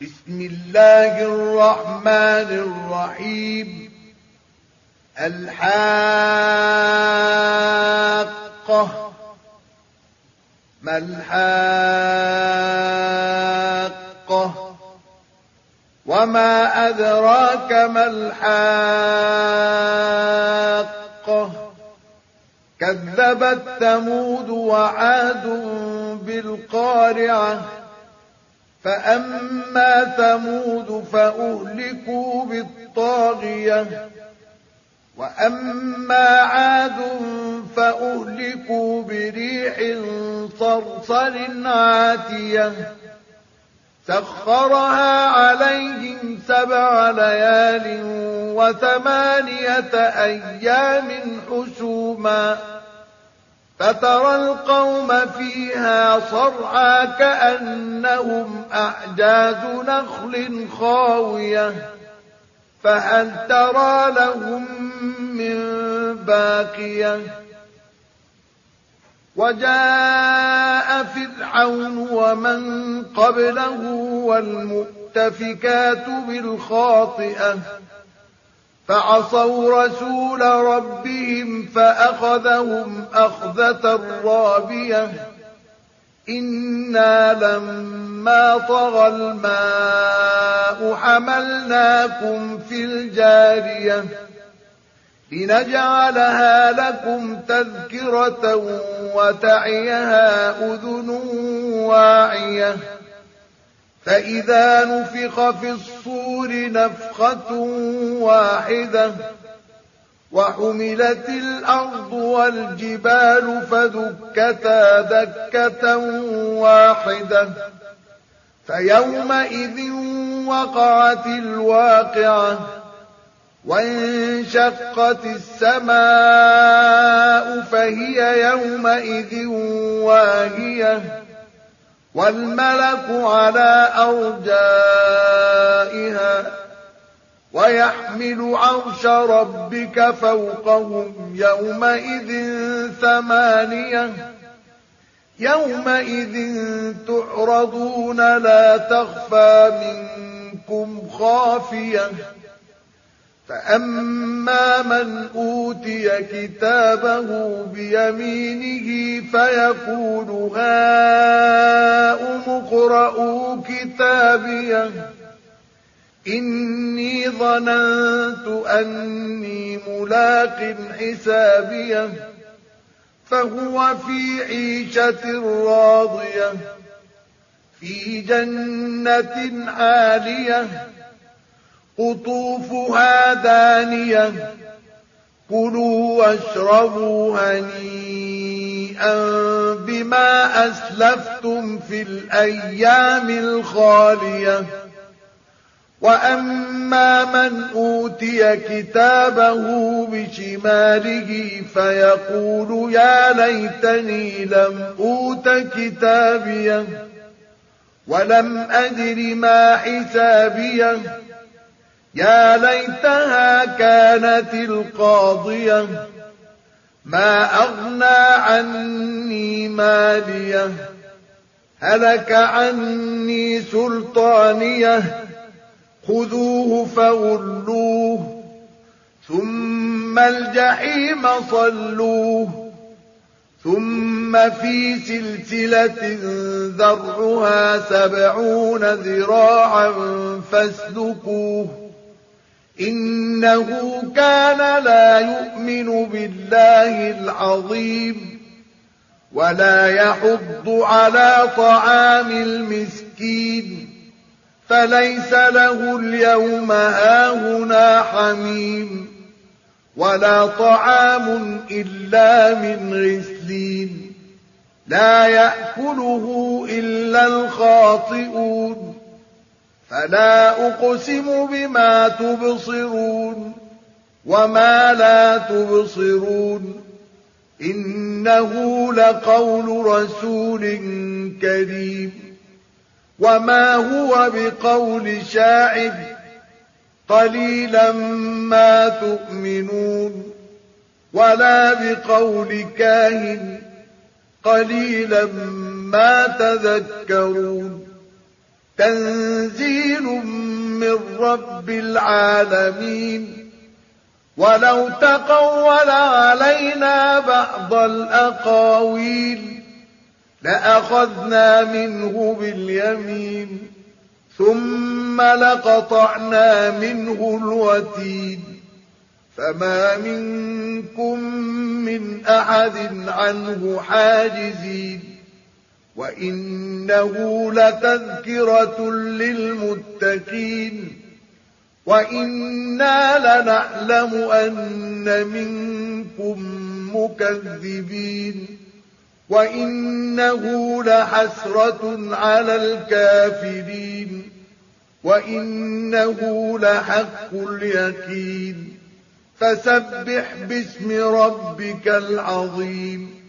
بسم الله الرحمن الرحيم. الحاقة. ما الحاقة؟ وما أدراك ما الحاقة؟ كذبت ثمود وعاد بالقارعة. فأما ثمود فأهلكوا بالطاغية، وأما عاد فأهلكوا بريح صرصر عاتية سخرها عليهم 7 ليال و8 أيام حسوما، فترى القوم فيها صرعى كأنهم أعجاز نخل خاوية، فهل ترى لهم من باقية. وجاء فرعون ومن قبله والمؤتفكات بالخاطئة، فعصوا رسول ربهم فأخذهم أخذة رابية. إنا لما طغى الماء حملناكم في الجارية لنجعلها لكم تذكرة وتعيها أذن واعية. فإذا نفخ في الصور نفخة واحدة وحملت الأرض والجبال فدكتا دكة واحدة، فيومئذ وقعت الواقعة، وانشقت السماء فهي يومئذ واهية، والملك على أرجائها، ويحمل عرش ربك فوقهم يومئذ 8. يومئذ تعرضون لا تخفى منكم خافية. فأما من أوتي كتابه بيمينه فيقول هاؤم اقرءوا كتابيه إني ظننت أني ملاق حسابيه، فهو في عيشة راضية في جنة عالية قطوفها دانية. كلوا واشربوا هنيئا بما أسلفتم في الأيام الخالية. وأما من أوتي كتابه بشماله فيقول يا ليتني لم أوت كتابيه ولم أدر ما حسابيه، يا ليتها كانت القاضية، ما أغنى عني ماليه، هلك عني سلطانيه، خذوه فغلوه ثم الجحيم صلوه، ثم في سلسلة ذرعها 70 ذراعا فاسلكوه، إنه كان لا يؤمن بالله العظيم ولا يحض على طعام المسكين، فليس له اليوم هاهنا حميم ولا طعام إلا من غسلين لا يأكله إلا الخاطئون. فلا أقسم بما تبصرون وما لا تبصرون، إنه لقول رسول كريم، وما هو بقول شاعر، قليلا ما تؤمنون، ولا بقول كاهن، قليلا ما تذكرون. تنزيل من رب العالمين. ولو تقول علينا بعض الأقاويل لأخذنا منه باليمين ثم لقطعنا منه الوتين فما منكم من أحد عنه حاجزين. وإنه لتذكرة للمتقين وإنا لنعلم أن منكم مكذبين وإنه لحسرة على الكافرين وإنه لحق اليقين. فسبح باسم ربك العظيم.